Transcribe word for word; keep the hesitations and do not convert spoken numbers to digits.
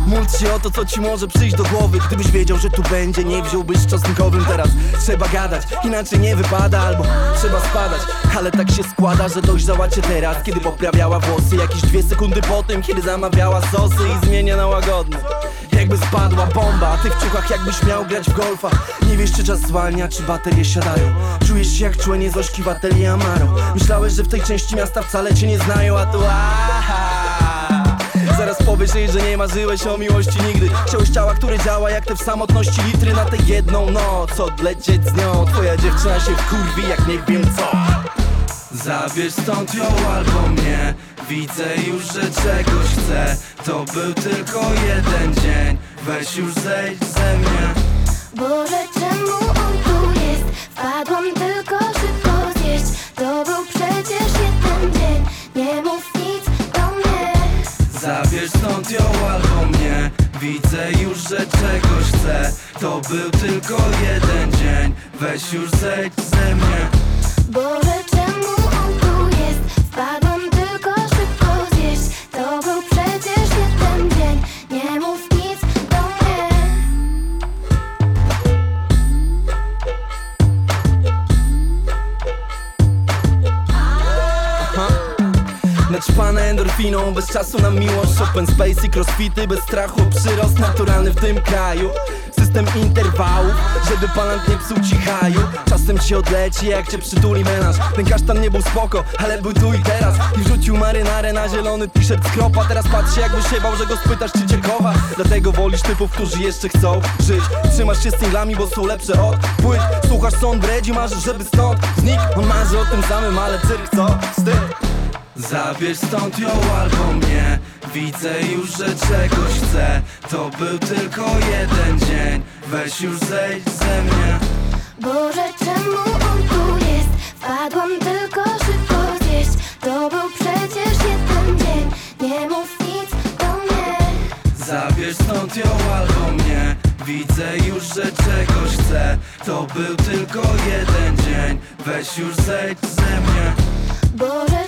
Módl się o to, co ci może przyjść do głowy. Gdybyś wiedział, że tu będzie, nie wziąłbyś z czosnkowym. Teraz trzeba gadać, inaczej nie wypada. Albo trzeba spadać, ale tak się składa, że dojrzała cię teraz, kiedy poprawiała włosy. Jakieś dwie sekundy po tym, kiedy zamawiała sosy i zmienia na łagodne. Jakby spadła bomba, a ty w ciuchach jakbyś miał grać w golfa. Nie wiesz, czy czas zwalnia, czy baterie siadają. Czujesz się jak człenie Zośki w atelier Amaro. Myślałeś, że w tej części miasta wcale cię nie znają, a tu aha. Zaraz powiesz jej, że nie marzyłeś o miłości nigdy. Chciałeś ciała, które działa jak te w samotności litry na tę jedną noc. Odlecieć z nią, twoja dziewczyna się wkurwi jak nie wiem co. Zabierz stąd ją albo mnie. Widzę już, że czegoś chcę. To był tylko jeden dzień. Weź już zejdź ze mnie. Boże, czemu on tu jest? Wpadłam tylko szybko zjeść. To był przecież jeden dzień. Nie mów nic do mnie. Zabierz stąd ją albo mnie. Widzę już, że czegoś chcę. To był tylko jeden dzień. Weź już zejdź ze mnie. Boże, czemu on tu jest? Wpadłam tylko szybko zjeść. To był przecież jeden dzień. Nie mów nic do mnie. Naćpane endorfiną, bez czasu na miłość. Open space i crossfity, bez strachu o przyrost naturalny w tym kraju. System interwałów, żeby palant nie psuł ci haju. Czasem ci odleci, jak cię przytuli menaż. Ten kasztan nie był spoko, ale był tu i teraz. I wrzucił marynarę na zielony t-shirt z kropa. Teraz patrzy, jakby się bał, że go spytasz, czy cię kocha. Dlatego wolisz typów, którzy jeszcze chcą żyć. Trzymasz się singlami, bo są lepsze od płyt. Słuchasz, co on bredzi, marzysz, żeby stąd znikł. On marzy o tym samym, ale cyrk, co? Wstyd. Zabierz stąd ją albo mnie. Widzę już, że czegoś chcę. To był tylko jeden dzień. Weź już zejdź ze mnie. Boże, czemu on tu jest? Wpadłam tylko szybko zjeść. To był przecież jeden dzień. Nie mów nic do mnie. Zabierz stąd ją albo mnie. Widzę już, że czegoś chcę. To był tylko jeden dzień. Weź już zejdź ze mnie. Boże,